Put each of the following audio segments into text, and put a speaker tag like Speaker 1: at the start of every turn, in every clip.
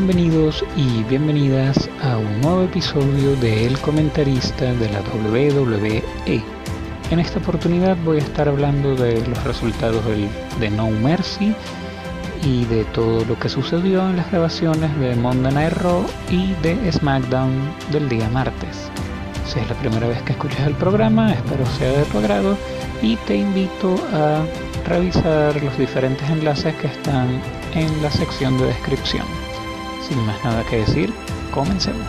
Speaker 1: Bienvenidos y bienvenidas a un nuevo episodio de El Comentarista de la WWE. En esta oportunidad voy a estar hablando de los resultados de No Mercy y de todo lo que sucedió en las grabaciones de Monday Night Raw y de SmackDown del día martes. Si es la primera vez que escuchas el programa, espero sea de tu agrado y te invito a revisar los diferentes enlaces que están en la sección de descripción. Sin más nada que decir, comencemos.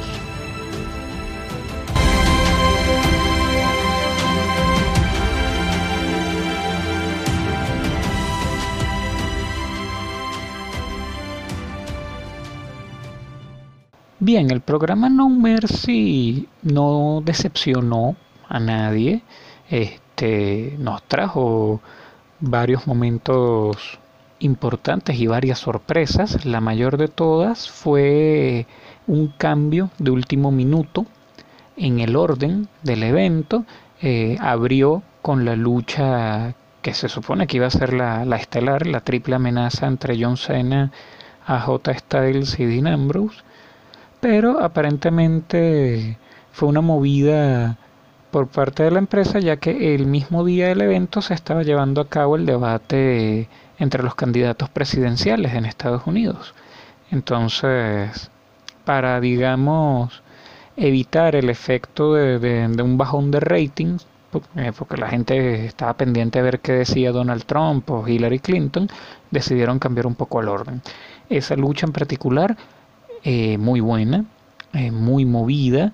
Speaker 1: Bien, el programa No Mercy no decepcionó a nadie. Nos trajo varios momentos importantes y varias sorpresas. La mayor de todas fue un cambio de último minuto en el orden del evento. Abrió con la lucha que se supone que iba a ser la estelar, la triple amenaza entre John Cena, AJ Styles y Dean Ambrose, pero aparentemente fue una movida por parte de la empresa, ya que el mismo día del evento se estaba llevando a cabo el debate entre los candidatos presidenciales en Estados Unidos. Entonces, para, digamos, evitar el efecto de un bajón de ratings, porque la gente estaba pendiente de ver qué decía Donald Trump o Hillary Clinton, decidieron cambiar un poco el orden. Esa lucha en particular, muy buena, muy movida.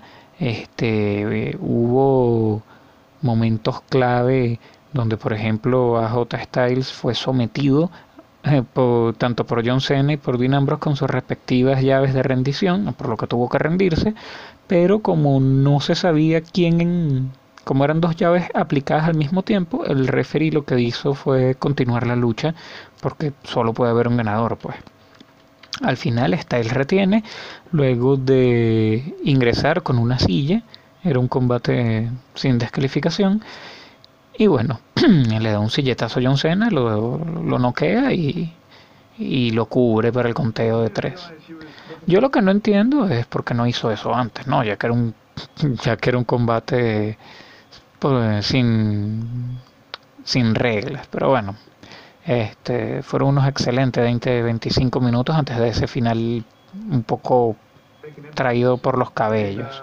Speaker 1: Hubo momentos clave donde, por ejemplo, AJ Styles fue sometido tanto por John Cena y por Dean Ambrose con sus respectivas llaves de rendición, por lo que tuvo que rendirse, pero como no se sabía como eran dos llaves aplicadas al mismo tiempo, el referee lo que hizo fue continuar la lucha, porque solo puede haber un ganador, pues. Al final Styles retiene luego de ingresar con una silla. Era un combate sin descalificación. Y bueno, le da un silletazo a John Cena, lo noquea y lo cubre para el conteo de 3. Yo lo que no entiendo es por qué no hizo eso antes, ¿no? Ya que era un combate pues, sin reglas. Pero bueno, fueron unos excelentes 20-25 minutos antes de ese final un poco traído por los cabellos.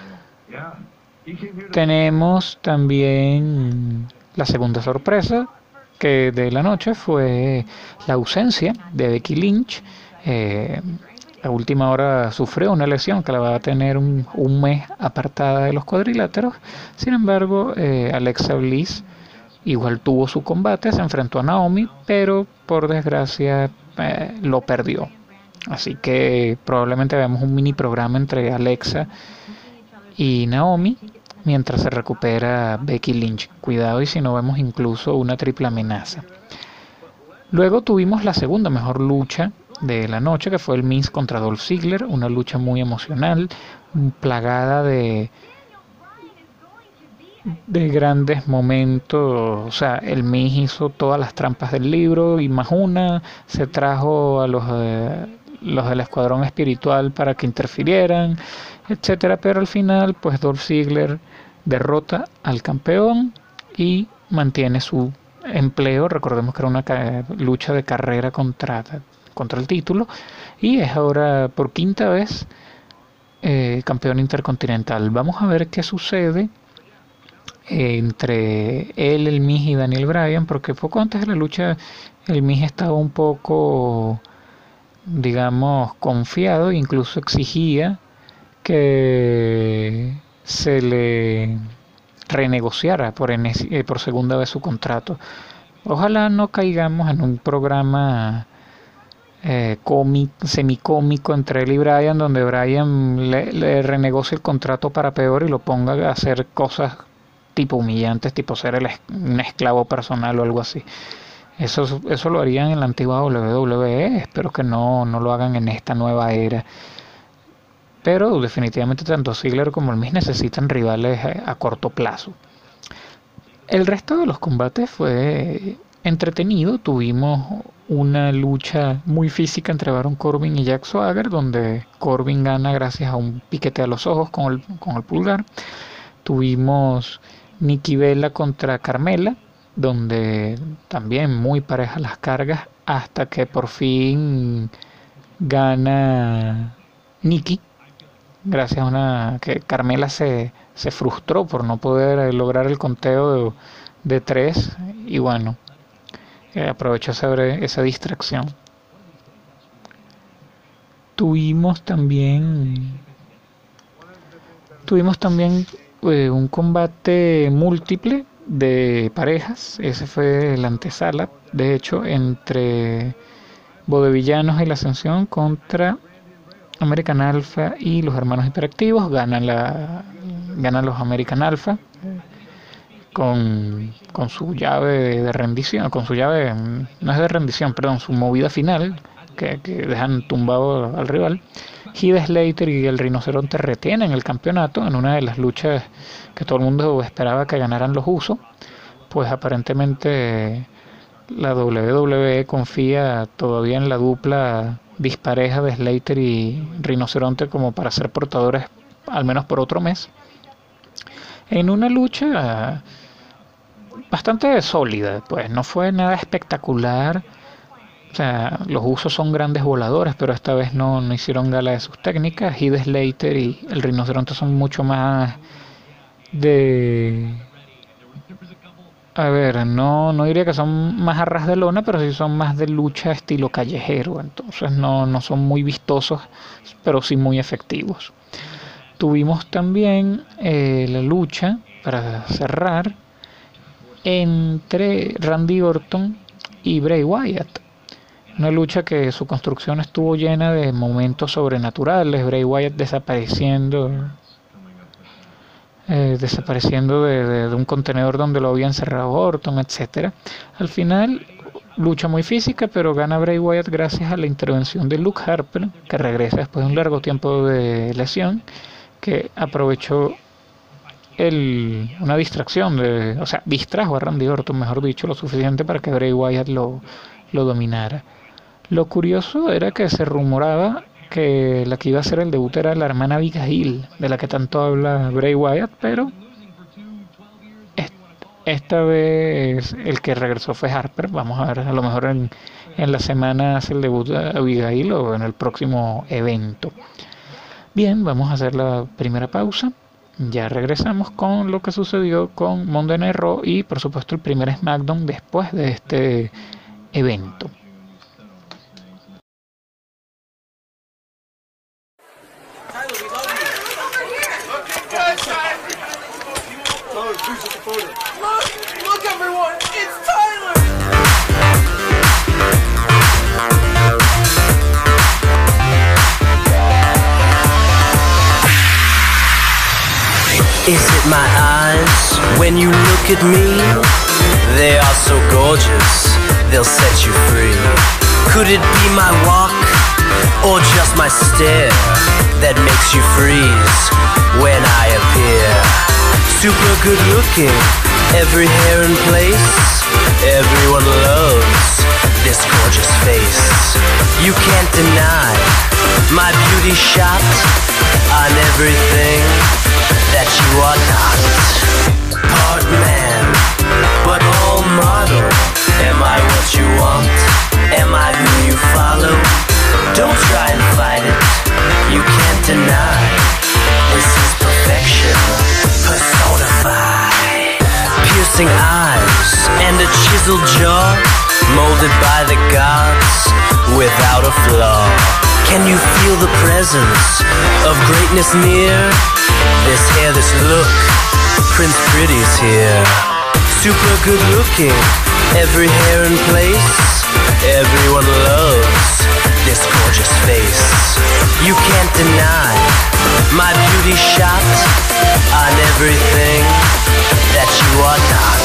Speaker 1: Tenemos también la segunda sorpresa que de la noche fue la ausencia de Becky Lynch. A última hora sufrió una lesión que la va a tener un mes apartada de los cuadriláteros. Sin embargo, Alexa Bliss igual tuvo su combate, se enfrentó a Naomi, pero por desgracia lo perdió. Así que probablemente veamos un mini programa entre Alexa y Naomi mientras se recupera Becky Lynch. Cuidado y si no vemos incluso una triple amenaza. Luego tuvimos la segunda mejor lucha de la noche, que fue el Miz contra Dolph Ziggler, una lucha muy emocional, plagada de grandes momentos. O sea, el Miz hizo todas las trampas del libro y más una, se trajo a los del escuadrón espiritual para que interfirieran, etcétera, pero al final pues Dolph Ziggler derrota al campeón y mantiene su empleo. Recordemos que era una lucha de carrera contra el título y es ahora por quinta vez campeón intercontinental. Vamos a ver qué sucede entre él, el Miz y Daniel Bryan, porque poco antes de la lucha el Miz estaba un poco, digamos, confiado, incluso exigía que se le renegociara por segunda vez su contrato. Ojalá no caigamos en un programa semicómico entre él y Bryan, donde Bryan le renegocie el contrato para peor y lo ponga a hacer cosas tipo humillantes, tipo ser un esclavo personal o algo así. Eso lo harían en la antigua WWE. Espero que no lo hagan en esta nueva era. Pero definitivamente tanto Ziggler como el Miz necesitan rivales a corto plazo. El resto de los combates fue entretenido. Tuvimos una lucha muy física entre Baron Corbin y Jack Swagger, donde Corbin gana gracias a un piquete a los ojos con el pulgar. Tuvimos Nikki Bella contra Carmela, donde también muy parejas las cargas, hasta que por fin gana Nikki, gracias a una que Carmela se frustró por no poder lograr el conteo de 3, y bueno, aprovechó esa distracción. Tuvimos también un combate múltiple de parejas. Ese fue la antesala, de hecho, entre Bodevillanos y la Ascensión contra American Alpha y los hermanos hiperactivos. Ganan los American Alpha con su llave de rendición, con su llave, no es de rendición, perdón, su movida final, que dejan tumbado al rival. Heath Slater y el Rinoceronte retienen el campeonato en una de las luchas que todo el mundo esperaba que ganaran los Usos. Pues aparentemente la WWE confía todavía en la dupla dispareja de Slater y Rinoceronte como para ser portadores al menos por otro mes, en una lucha bastante sólida. Pues no fue nada espectacular. O sea, los Usos son grandes voladores, pero esta vez no hicieron gala de sus técnicas. Heath Slater y el Rinoceronte son mucho más de... A ver, no diría que son más a ras de lona, pero sí son más de lucha estilo callejero. Entonces no son muy vistosos, pero sí muy efectivos. Tuvimos también la lucha, para cerrar, entre Randy Orton y Bray Wyatt. Una lucha que su construcción estuvo llena de momentos sobrenaturales. Bray Wyatt desapareciendo de un contenedor donde lo había encerrado Orton, etc. Al final, lucha muy física, pero gana Bray Wyatt gracias a la intervención de Luke Harper, que regresa después de un largo tiempo de lesión, que aprovechó una distracción, distrajo a Randy Orton, mejor dicho, lo suficiente para que Bray Wyatt lo dominara. Lo curioso era que se rumoraba que la que iba a hacer el debut era la hermana Abigail, de la que tanto habla Bray Wyatt, pero esta vez el que regresó fue Harper. Vamos a ver, a lo mejor en la semana hace el debut de Abigail o en el próximo evento. Bien, vamos a hacer la primera pausa. Ya regresamos con lo que sucedió con Monday Night Raw y por supuesto el primer SmackDown después de este evento.
Speaker 2: Look everyone, it's Tyler! Is it my eyes when you look at me? They are so gorgeous, they'll set you free. Could it be my walk or just my stare that makes you freeze when I appear? Super good looking, every hair in place. Everyone loves this gorgeous face. You can't deny my beauty shot on everything that you are not. Part man, but all model. Am I what you want? Am I who you follow? Don't try and fight it, you can't deny. This is perfection personified. Piercing eyes and a chiseled jaw, molded by the gods without a flaw. Can you feel the presence of greatness near? This hair, this look, Prince Pretty's here. Super good looking, every hair in place. Everyone loves this gorgeous face. You can't deny my beauty shot on everything that you are not.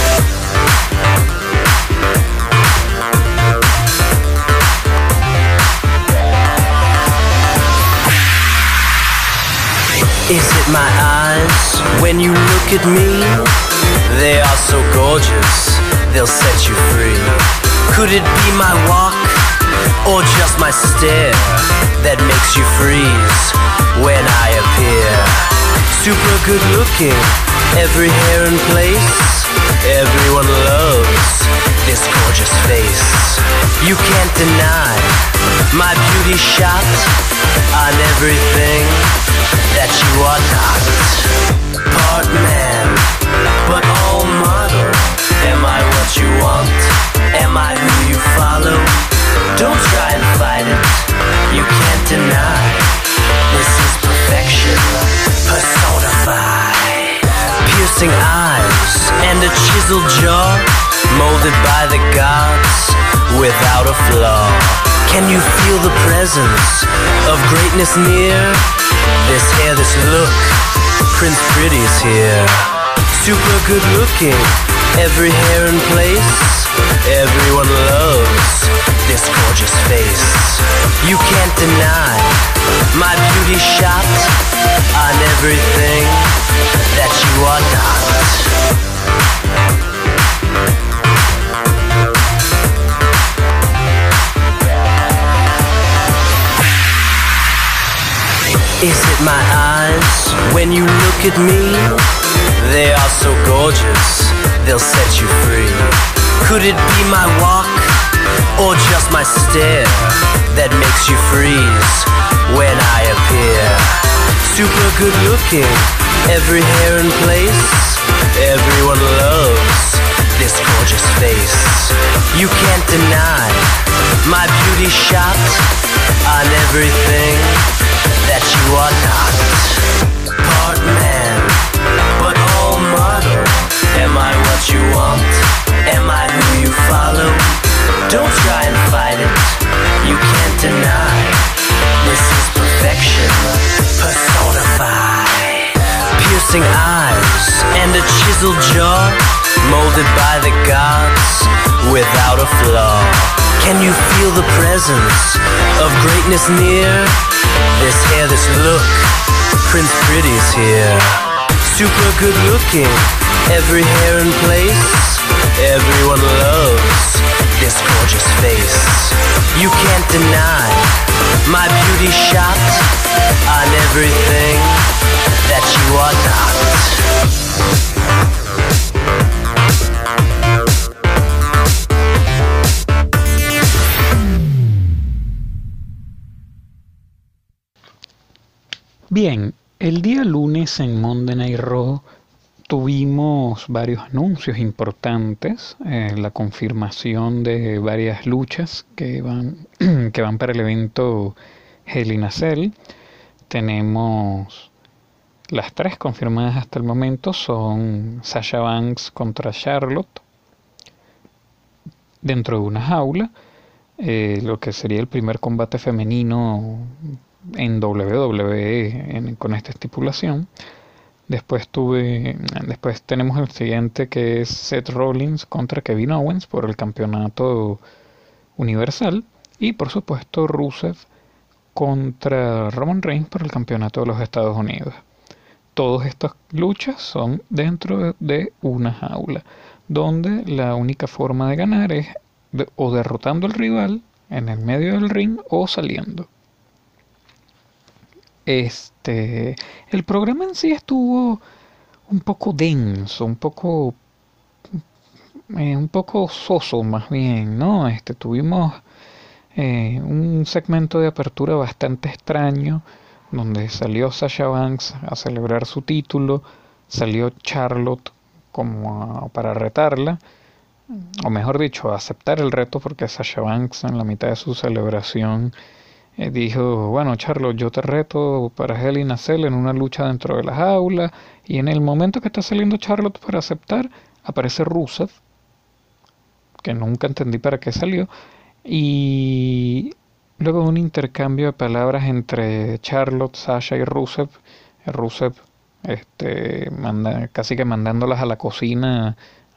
Speaker 2: Is it my eyes when you look at me? They are so gorgeous, they'll set you free. Could it be my walk, or just my stare, that makes you freeze when I appear? Super good looking, every hair in place, everyone loves this gorgeous face. You can't deny my beauty shot on everything that you are not. Part man, but all model. Am I what you want? Am I who you follow? Don't try and fight it, you can't deny. This is perfection personified. Piercing eyes and a chiseled jaw, molded by the gods without a flaw. Can you feel the presence of greatness near? This hair, this look, Prince Pretty's here. Super good looking, every hair in place, everyone loves this gorgeous face. You can't deny my beauty shot on everything that you are not. Is it my eyes when you look at me? They are so gorgeous, they'll set you free. Could it be my walk, or just my stare, that makes you freeze when I appear? Super good looking, every hair in place, everyone loves this gorgeous face. You can't deny my beauty shot on everything that you are not. Part man, but all model. Am I what you want? Am I who you follow? Don't try and fight it, you can't deny. This is perfection personified. Piercing eyes and a chiseled jaw, molded by the gods without a flaw. Can you feel the presence of greatness near? This hair, this look, Prince Pretty's here. Super good looking, every hair in place, everyone loves this gorgeous face. You can't deny my beauty shot on everything that you are not.
Speaker 1: Bien, el día lunes en Monday Night Raw tuvimos varios anuncios importantes, la confirmación de varias luchas que van para el evento Hell in a Cell. Tenemos las 3 confirmadas hasta el momento, son Sasha Banks contra Charlotte dentro de una jaula, lo que sería el primer combate femenino en WWE con esta estipulación. Después tenemos el siguiente, que es Seth Rollins contra Kevin Owens por el campeonato universal, y por supuesto Rusev contra Roman Reigns por el campeonato de los Estados Unidos. Todas estas luchas son dentro de una jaula, donde la única forma de ganar es o derrotando al rival en el medio del ring o saliendo. El programa en sí estuvo un poco denso, un poco soso más bien, ¿no? Tuvimos un segmento de apertura bastante extraño, donde salió Sasha Banks a celebrar su título, salió Charlotte como para retarla, o mejor dicho, a aceptar el reto, porque Sasha Banks en la mitad de su celebración dijo: bueno, Charlotte, yo te reto para Hell in a Cell en una lucha dentro de la jaula. Y en el momento que está saliendo Charlotte para aceptar, aparece Rusev, que nunca entendí para qué salió, y luego de un intercambio de palabras entre Charlotte, Sasha y Rusev, casi que mandándolas a la cocina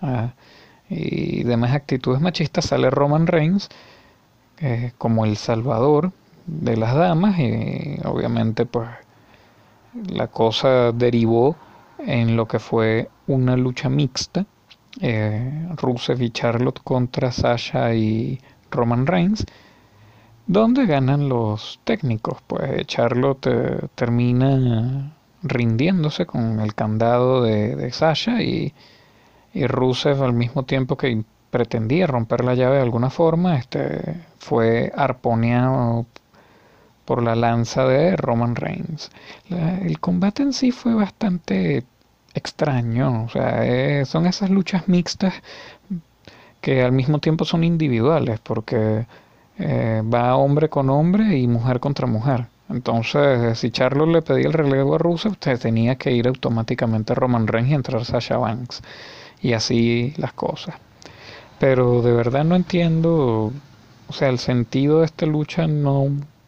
Speaker 1: y demás actitudes machistas, sale Roman Reigns como el salvador de las damas, y obviamente pues la cosa derivó en lo que fue una lucha mixta Rusev y Charlotte contra Sasha y Roman Reigns, donde ganan los técnicos. Pues Charlotte termina rindiéndose con el candado de Sasha y Rusev, al mismo tiempo que pretendía romper la llave de alguna forma, fue arponeado por la lanza de Roman Reigns. El combate en sí fue bastante extraño, o sea, son esas luchas mixtas que al mismo tiempo son individuales, porque va hombre con hombre y mujer contra mujer. Entonces, si Charlotte le pedía el relevo a Rusev, usted tenía que ir automáticamente a Roman Reigns y entrar Sasha Banks. Y así las cosas. Pero de verdad no entiendo, o sea, el sentido de esta lucha no...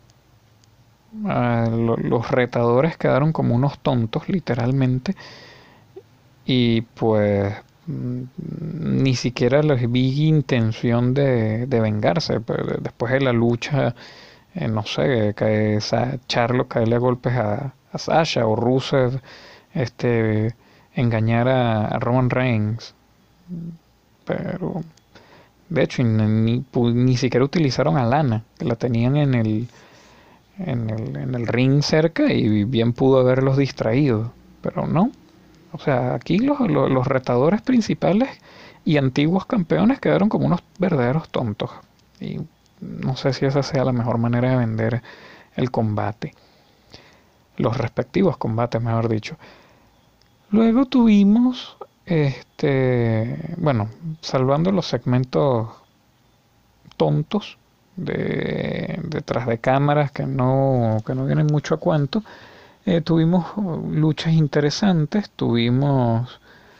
Speaker 1: los retadores quedaron como unos tontos, literalmente. Y pues ni siquiera les vi intención de vengarse. Pero después de la lucha, no sé, Charlo caerle a golpes a Sasha o Rusev, engañar a Roman Reigns. Pero de hecho ni siquiera utilizaron a Lana, que la tenían en el ring cerca y bien pudo haberlos distraído. Pero no. O sea, aquí los retadores principales y antiguos campeones quedaron como unos verdaderos tontos. Y no sé si esa sea la mejor manera de vender el combate. Los respectivos combates, mejor dicho. Luego tuvimos, bueno, salvando los segmentos tontos detrás de cámaras que no vienen mucho a cuento, tuvimos luchas interesantes. Tuvimos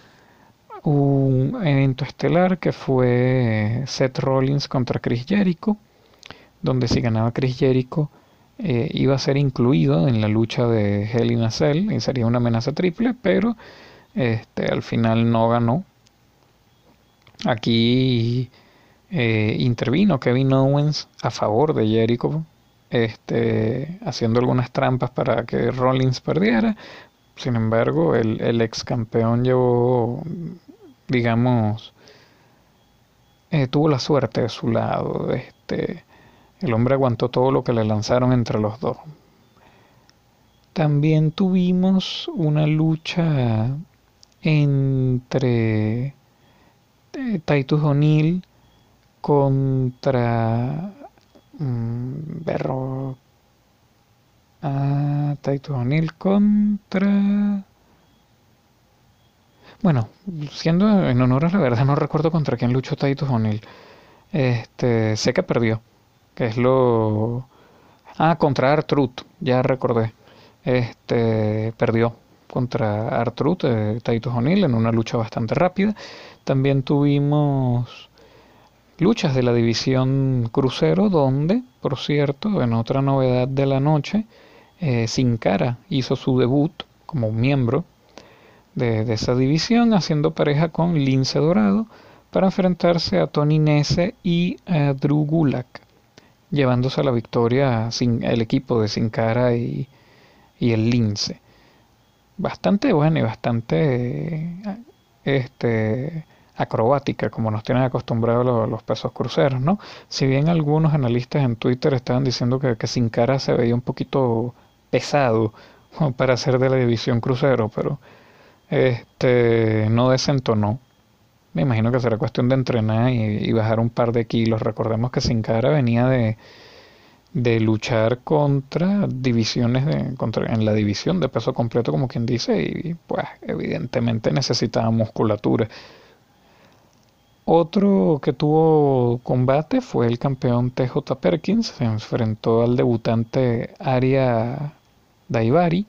Speaker 1: un evento estelar que fue Seth Rollins contra Chris Jericho, donde si ganaba Chris Jericho iba a ser incluido en la lucha de Hell in a Cell y sería una amenaza triple, pero al final no ganó. Aquí intervino Kevin Owens a favor de Jericho, haciendo algunas trampas para que Rollins perdiera. Sin embargo, el ex campeón llevó, digamos, tuvo la suerte de su lado. El hombre aguantó todo lo que le lanzaron entre los dos. También tuvimos una lucha entre Titus O'Neil contra Titus O'Neil contra... Bueno, siendo en honor a la verdad, no recuerdo contra quién luchó Titus O'Neil. Sé que perdió, que es lo... contra R-Truth, ya recordé. Perdió contra R-Truth, Titus O'Neil, en una lucha bastante rápida. También tuvimos luchas de la división crucero, donde, por cierto, en otra novedad de la noche, Sin Cara hizo su debut como miembro de esa división, haciendo pareja con Lince Dorado para enfrentarse a Tony Nese y a Drew Gulak, llevándose a la victoria el equipo de Sin Cara y el Lince. Bastante buena y bastante acrobática, como nos tienen acostumbrados los pesos cruceros, ¿no? Si bien algunos analistas en Twitter estaban diciendo que Sin Cara se veía un poquito pesado para ser de la división crucero, pero no desentonó. Me imagino que será cuestión de entrenar y bajar un par de kilos. Recordemos que Sin Cara venía de luchar contra divisiones en la división de peso completo, como quien dice, y pues evidentemente necesitaba musculatura. Otro que tuvo combate fue el campeón TJ Perkins. Se enfrentó al debutante Aria Daivari.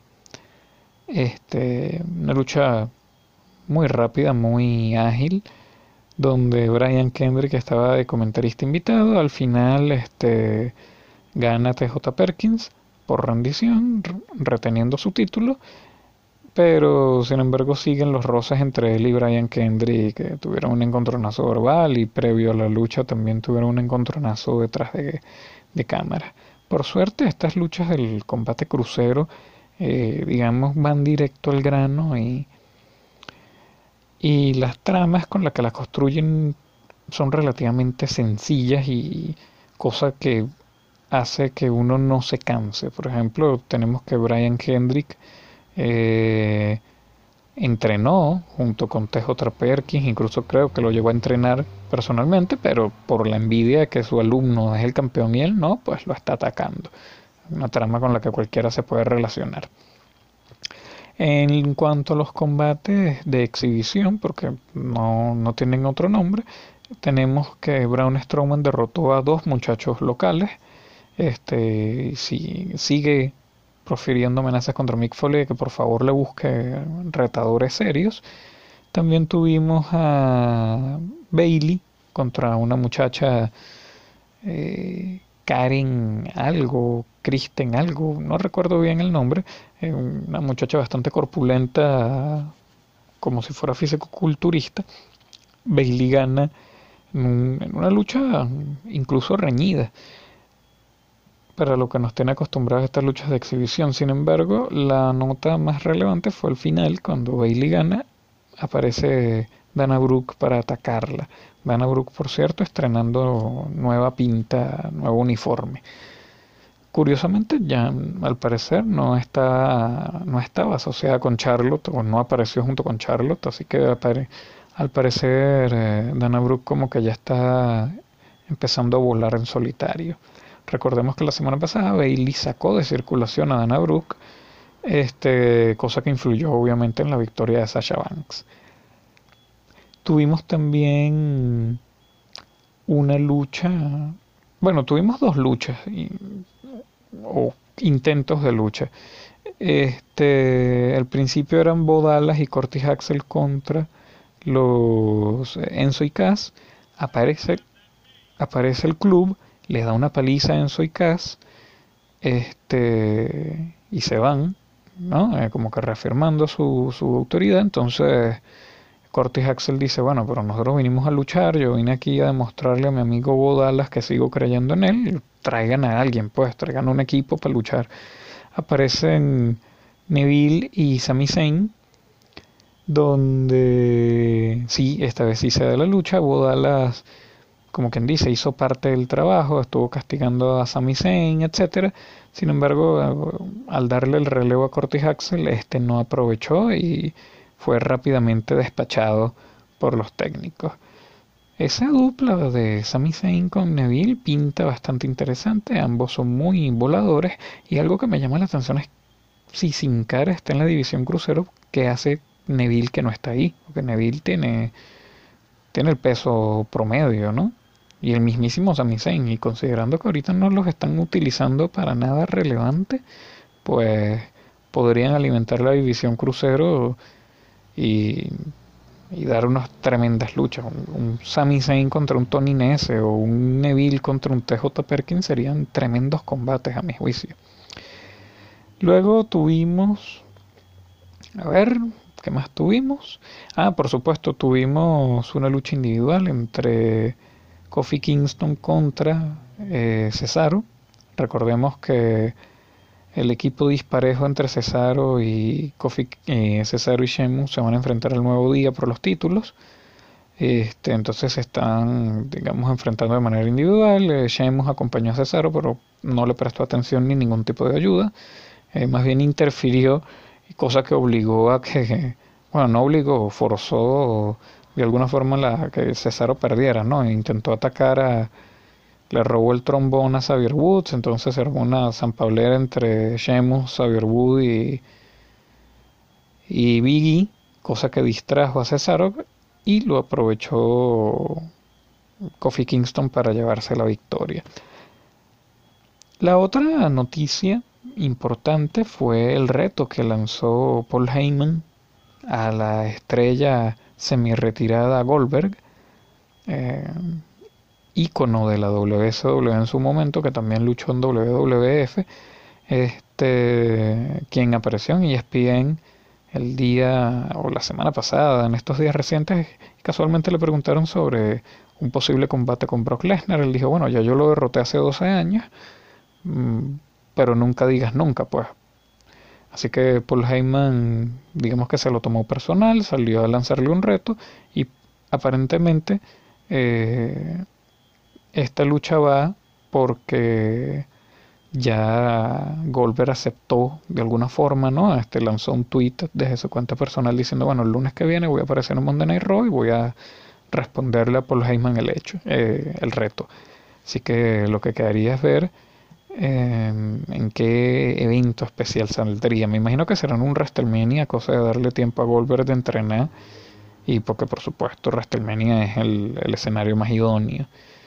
Speaker 1: Una lucha muy rápida, muy ágil, donde Brian Kendrick estaba de comentarista invitado. Al final gana TJ Perkins por rendición, reteniendo su título, pero sin embargo siguen los roces entre él y Brian Kendrick, que tuvieron un encontronazo verbal, y previo a la lucha también tuvieron un encontronazo detrás de cámara. Por suerte, estas luchas del combate crucero, digamos, van directo al grano y Y las tramas con las que las construyen son relativamente sencillas y cosa que hace que uno no se canse. Por ejemplo, tenemos que Brian Kendrick eh, entrenó junto con TJ Perkins, incluso creo que lo llevó a entrenar personalmente, pero por la envidia de que su alumno es el campeón y él no, pues lo está atacando. Una trama con la que cualquiera se puede relacionar. En cuanto a los combates de exhibición, porque no tienen otro nombre, tenemos que Braun Strowman derrotó a dos muchachos locales. Sigue profiriendo amenazas contra Mick Foley, que por favor le busque retadores serios. También tuvimos a Bailey contra una muchacha, Karen algo, Kristen algo, no recuerdo bien el nombre, una muchacha bastante corpulenta, como si fuera fisicoculturista. Bailey gana en una lucha incluso reñida para lo que nos tiene acostumbrados a estas luchas de exhibición. Sin embargo, la nota más relevante fue el final, cuando Bailey gana, aparece Dana Brooke para atacarla. Dana Brooke, por cierto, estrenando nueva pinta, nuevo uniforme. Curiosamente, ya al parecer no estaba asociada con Charlotte, o no apareció junto con Charlotte, así que al parecer Dana Brooke como que ya está empezando a volar en solitario. Recordemos que la semana pasada Bailey sacó de circulación a Dana Brooke, cosa que influyó obviamente en la victoria de Sasha Banks. Tuvimos también una lucha, bueno, tuvimos dos luchas o intentos de lucha. Al principio eran Bo Dallas y Curtis Axel contra los Enzo y Cass. Aparece el club, les da una paliza a Enzo y Cass, y se van, ¿no? Como que reafirmando su autoridad. Entonces Curtis Axel dice, bueno, pero nosotros vinimos a luchar, yo vine aquí a demostrarle a mi amigo Bo Dallas que sigo creyendo en él, traigan a alguien, pues, traigan un equipo para luchar. Aparecen Neville y Sami Zayn, donde sí, esta vez sí se da la lucha. Bo Dallas, como quien dice, hizo parte del trabajo, estuvo castigando a Sami Zayn, etcétera. Sin embargo, al darle el relevo a Curtis Axel, no aprovechó y fue rápidamente despachado por los técnicos. Esa dupla de Sami Zayn con Neville pinta bastante interesante, ambos son muy voladores, y algo que me llama la atención es si Sin Cara está en la división crucero, ¿qué hace Neville que no está ahí? Porque Neville tiene el peso promedio, ¿no? Y el mismísimo Sami Zayn, y considerando que ahorita no los están utilizando para nada relevante, pues podrían alimentar la división crucero y dar unas tremendas luchas. Un Sami Zayn contra un Tony Nese o un Neville contra un TJ Perkins serían tremendos combates a mi juicio. Luego tuvimos, a ver, ¿qué más tuvimos? Por supuesto, tuvimos una lucha individual entre Kofi Kingston contra Cesaro. Recordemos que el equipo disparejo entre Cesaro y Cesaro y Sheamus se van a enfrentar al nuevo día por los títulos. Entonces se están, digamos, enfrentando de manera individual. Sheamus acompañó a Cesaro, pero no le prestó atención ni ningún tipo de ayuda. Más bien interfirió, cosa que obligó a que, bueno, no obligó, forzó de alguna forma que Cesaro perdiera, ¿no? Intentó atacar le robó el trombón a Xavier Woods, entonces se armó una zampablera entre Sheamus, Xavier Woods y Big E, cosa que distrajo a Cesaro y lo aprovechó Kofi Kingston para llevarse la victoria. La otra noticia importante fue el reto que lanzó Paul Heyman a la estrella semi-retirada Goldberg, ícono de la WCW en su momento, que también luchó en WWF, quien apareció en ESPN el día o la semana pasada, en estos días recientes. Casualmente le preguntaron sobre un posible combate con Brock Lesnar. Él dijo, bueno, ya yo lo derroté hace 12 años, pero nunca digas nunca, pues. Así que Paul Heyman, digamos que se lo tomó personal, salió a lanzarle un reto y aparentemente esta lucha va porque ya Goldberg aceptó de alguna forma, ¿no? Lanzó un tweet desde su cuenta personal diciendo, bueno, el lunes que viene voy a aparecer en Monday Night Raw y voy a responderle a Paul Heyman el reto. Así que lo que quedaría es ver en qué evento especial saldría. Me imagino que será en un WrestleMania, cosa de darle tiempo a Goldberg de entrenar, y porque por supuesto WrestleMania es el escenario más idóneo.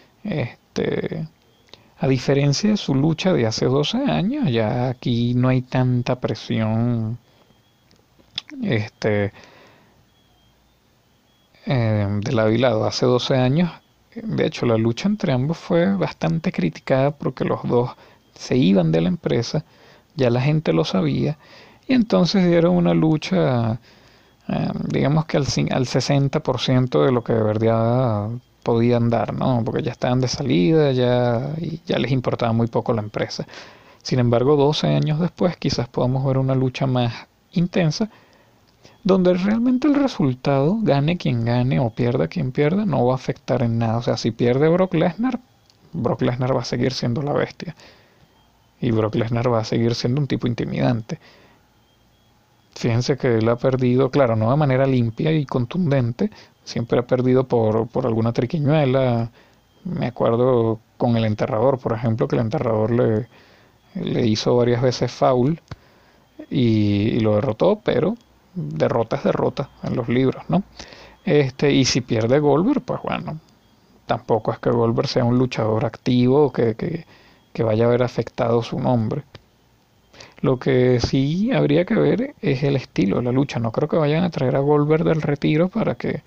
Speaker 1: A diferencia de su lucha de hace 12 años, ya aquí no hay tanta presión de lado y lado. Hace 12 años, de hecho, la lucha entre ambos fue bastante criticada porque los dos se iban de la empresa, ya la gente lo sabía, y entonces dieron una lucha, digamos que al 60% de lo que de verdad podían dar, ¿no? Porque ya estaban de salida, y ya les importaba muy poco la empresa. Sin embargo, 12 años después quizás podamos ver una lucha más intensa, donde realmente el resultado, gane quien gane o pierda quien pierda, no va a afectar en nada. O sea, si pierde Brock Lesnar va a seguir siendo la bestia. Y Brock Lesnar va a seguir siendo un tipo intimidante. Fíjense que él ha perdido, claro, no de manera limpia y contundente, siempre ha perdido por alguna triquiñuela. Me acuerdo con el enterrador, por ejemplo, que el enterrador le hizo varias veces foul y lo derrotó, pero derrota es derrota en los libros, ¿no? Y si pierde Goldberg, pues bueno, tampoco es que Goldberg sea un luchador activo que vaya a haber afectado su nombre. Lo que sí habría que ver es el estilo de la lucha. No creo que vayan a traer a Goldberg del retiro para que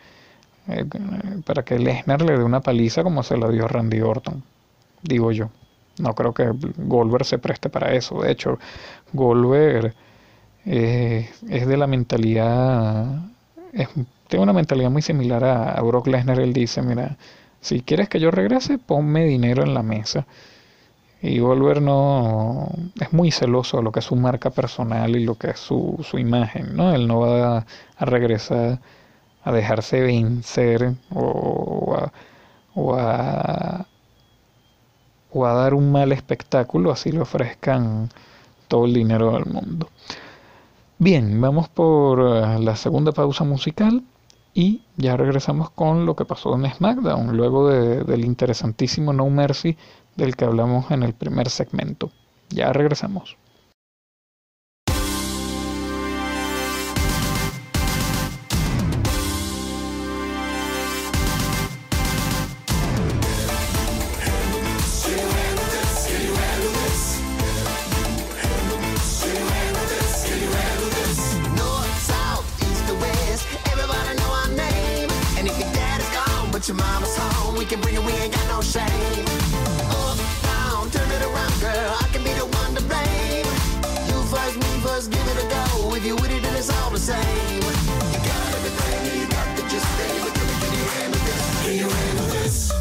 Speaker 1: Lesnar le dé una paliza como se la dio a Randy Orton, digo yo. No creo que Goldberg se preste para eso. De hecho, Goldberg es de la mentalidad, tiene una mentalidad muy similar a Brock Lesnar. Él dice, mira, si quieres que yo regrese, ponme dinero en la mesa. Y Goldberg no es muy celoso de lo que es su marca personal y lo que es su imagen, ¿no? Él no va a regresar a dejarse vencer o a dar un mal espectáculo, así le ofrezcan todo el dinero del mundo. Bien, vamos por la segunda pausa musical y ya regresamos con lo que pasó en SmackDown, luego del interesantísimo No Mercy del que hablamos en el primer segmento. Ya regresamos.
Speaker 2: Your mama's home, we can bring it, we ain't got no shame. Up, down, turn it around, girl, I can be the one to blame. You first, me first, give it a go. If you with it, then it's all the same. You got everything, you got to just stay. But can you handle this? Can you handle this?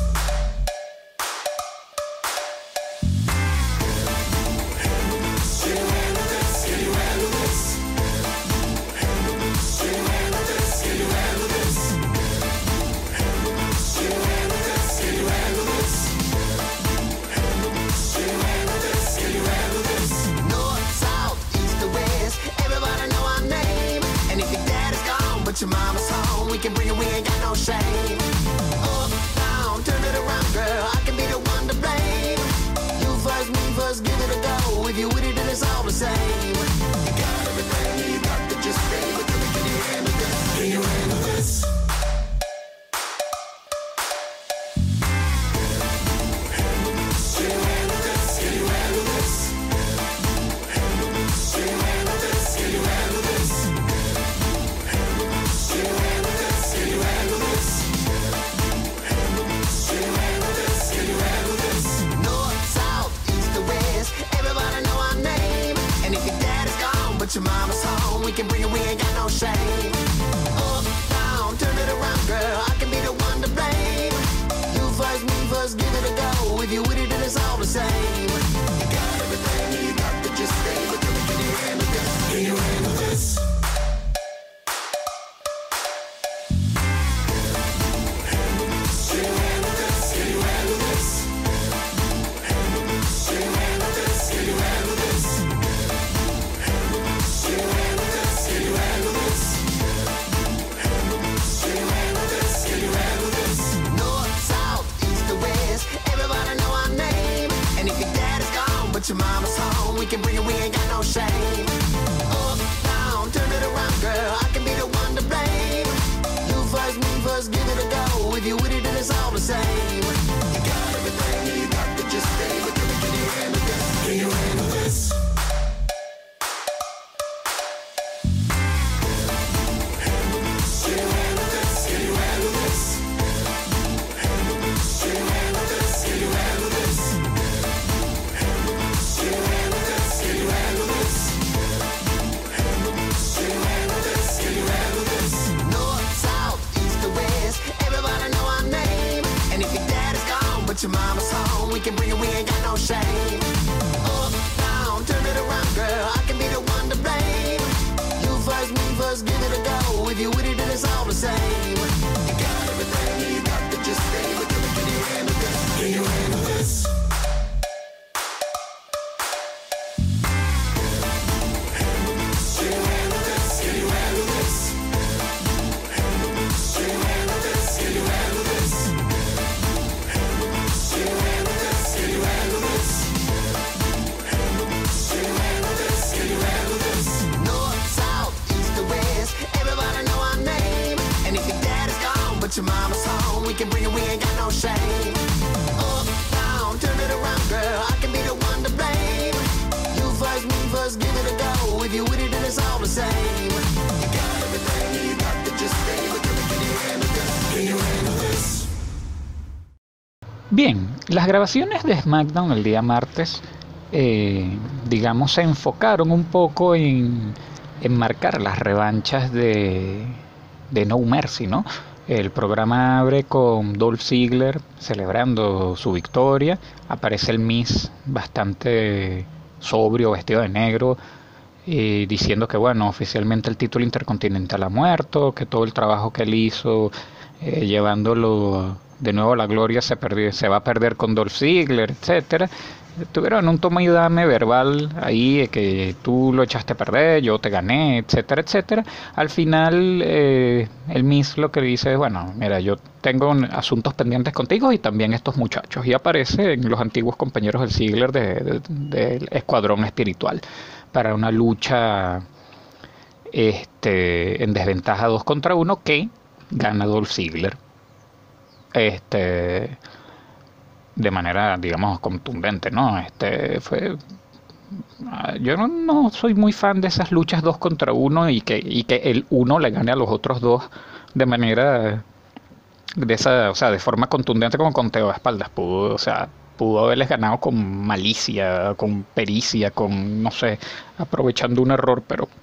Speaker 2: Your mama's home, we can bring it, we ain't got no shame. Up, down, turn it around, girl, I can be the one to blame. You first, me first, give it a go. If you with it, then it's all the same. You got everything, you got to just stay. But can you handle this? Can you handle this? Your mama's home, we can bring it, we ain't got no shame. Up, down, turn it around, girl, I can be the one to blame. You first, me first, give it a go. If you with it, then it's all the same. You got everything, you got to just stay. But can you handle this? Can you same. You got everything, you got to just stay. But can you handle this? Can you handle this? Your mama's home, we can bring it, we ain't got no shame. Up, down, turn it around, girl, I can be the one to blame. You first, me first, give it a go. If you with it, then it's all the same. You got everything, you got to just stay. But can you handle this? Can you handle this? Can you handle this? Can you handle this? Can you handle this? Can you handle this? But your mama's home, we can bring it, we ain't got no shame. Up, down, turn it around, girl, I can be the one to blame. You first, me first, give it a go. If you with it, then it's all the same. You got everything, you got to just stay. But can you handle this? Can you handle this?
Speaker 1: Bien, las grabaciones de SmackDown el día martes, digamos, se enfocaron un poco en marcar las revanchas de No Mercy, ¿no? El programa abre con Dolph Ziggler celebrando su victoria. Aparece el Miz bastante sobrio, vestido de negro, diciendo que bueno, oficialmente el título intercontinental ha muerto, que todo el trabajo que él hizo llevándolo de nuevo a la gloria se va a perder con Dolph Ziggler, etcétera. Tuvieron un toma y dame verbal ahí, que tú lo echaste a perder, yo te gané, etcétera, etcétera. Al final, el Miz lo que dice es, bueno, mira, yo tengo asuntos pendientes contigo y también estos muchachos. Y aparecen los antiguos compañeros del Ziggler del Escuadrón Espiritual para una lucha en desventaja 2 contra 1 que gana Dolph Ziggler. De manera, digamos, contundente, ¿no? Yo no soy muy fan de esas luchas 2 contra 1 y que el uno le gane a los otros dos de manera de forma contundente, como conteo de espaldas. Pudo haberles ganado con malicia, con pericia, con, no sé, aprovechando un error,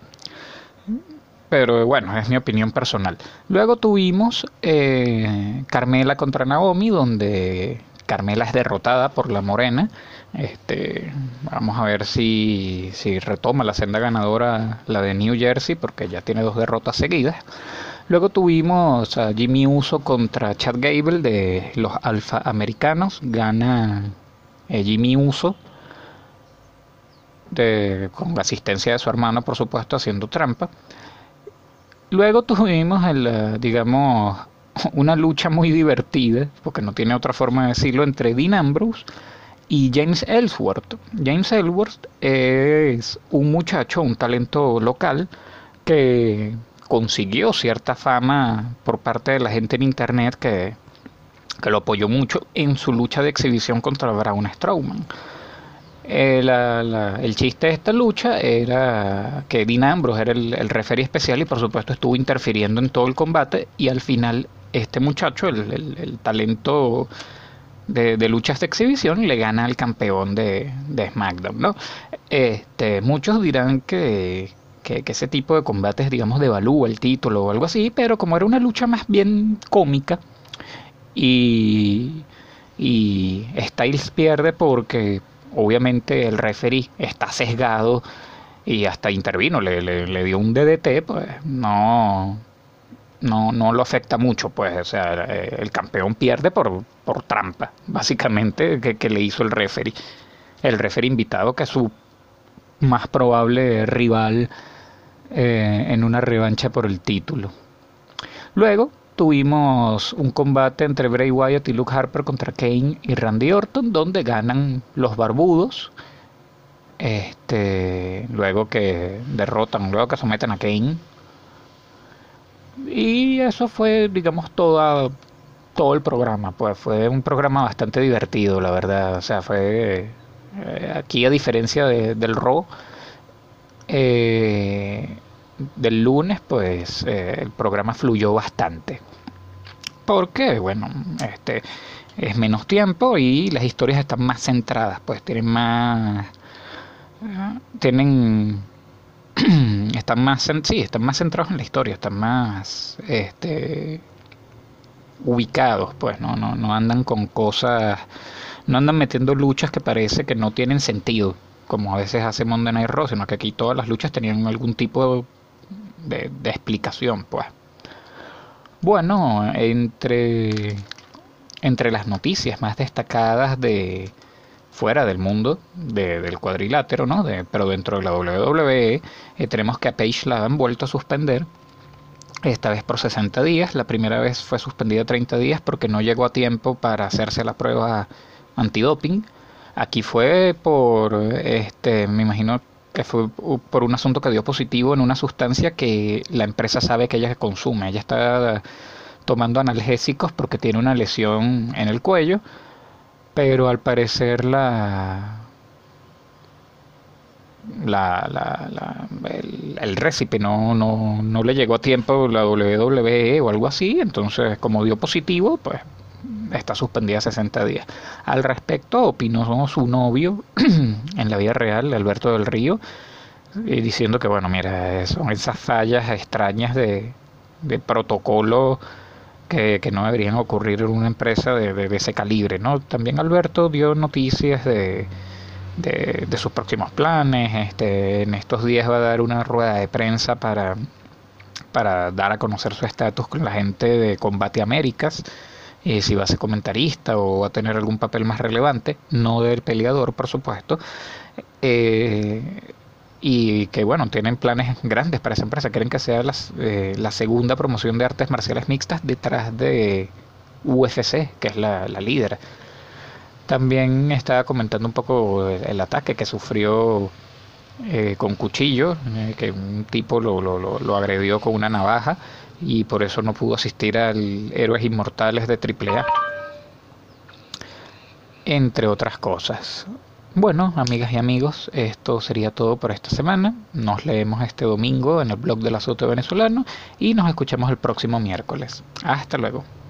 Speaker 1: pero bueno, es mi opinión personal. Luego tuvimos Carmela contra Naomi, donde Carmela es derrotada por la morena. Vamos a ver si retoma la senda ganadora, la de New Jersey, porque ya tiene 2 derrotas seguidas. Luego tuvimos a Jimmy Uso contra Chad Gable de los Alfa Americanos. Gana Jimmy Uso con la asistencia de su hermano, por supuesto, haciendo trampa. Luego tuvimos digamos, una lucha muy divertida, porque no tiene otra forma de decirlo, entre Dean Ambrose y James Ellsworth. James Ellsworth es un muchacho, un talento local que consiguió cierta fama por parte de la gente en internet que lo apoyó mucho en su lucha de exhibición contra Braun Strowman. El chiste de esta lucha era que Dean Ambrose era el referee especial y por supuesto estuvo interfiriendo en todo el combate, y al final este muchacho, el talento de luchas de exhibición, le gana al campeón de SmackDown, ¿no? Muchos dirán que ese tipo de combates, digamos, devalúa el título o algo así, pero como era una lucha más bien cómica y Styles pierde porque obviamente el referee está sesgado y hasta intervino, le dio un DDT, pues no lo afecta mucho, pues, o sea, el campeón pierde por trampa, básicamente, que le hizo el referee invitado, que es su más probable rival en una revancha por el título. Luego tuvimos un combate entre Bray Wyatt y Luke Harper contra Kane y Randy Orton, donde ganan los barbudos, luego que someten a Kane. Y eso fue, digamos, toda todo el programa, pues fue un programa bastante divertido, la verdad. O sea, fue aquí a diferencia del Raw, eh, del lunes, pues el programa fluyó bastante. Porque, bueno, es menos tiempo y las historias están más centradas, pues tienen más, tienen, están más centrados en la historia, están más, ubicados, pues no andan con cosas, no andan metiendo luchas que parece que no tienen sentido, como a veces hace Monday Night Raw, sino que aquí todas las luchas tenían algún tipo de explicación, pues. Bueno, entre las noticias más destacadas de fuera del mundo del cuadrilátero, ¿no? Pero dentro de la WWE, tenemos que a Paige la han vuelto a suspender, esta vez por 60 días. La primera vez fue suspendida 30 días porque no llegó a tiempo para hacerse la prueba antidoping. Aquí fue me imagino que fue por un asunto que dio positivo en una sustancia que la empresa sabe que ella consume. Ella está tomando analgésicos porque tiene una lesión en el cuello, pero al parecer el récipe no le llegó a tiempo la WWE o algo así, entonces como dio positivo, pues está suspendida 60 días. Al respecto opinó su novio en la vida real, Alberto del Río, diciendo que bueno, mira, son esas fallas extrañas de protocolo que no deberían ocurrir en una empresa de ese calibre, ¿no? También Alberto dio noticias de sus próximos planes. En estos días va a dar una rueda de prensa para dar a conocer su estatus con la gente de Combate Américas, si va a ser comentarista o va a tener algún papel más relevante, no del peleador, por supuesto. Y que bueno, tienen planes grandes para esa empresa, quieren que sea la segunda promoción de artes marciales mixtas detrás de UFC, que es la líder. También estaba comentando un poco el ataque que sufrió con cuchillo, que un tipo lo agredió con una navaja y por eso no pudo asistir al Héroes Inmortales de AAA, entre otras cosas. Bueno, amigas y amigos, esto sería todo por esta semana. Nos leemos este domingo en el blog del Azote Venezolano y nos escuchamos el próximo miércoles. Hasta luego.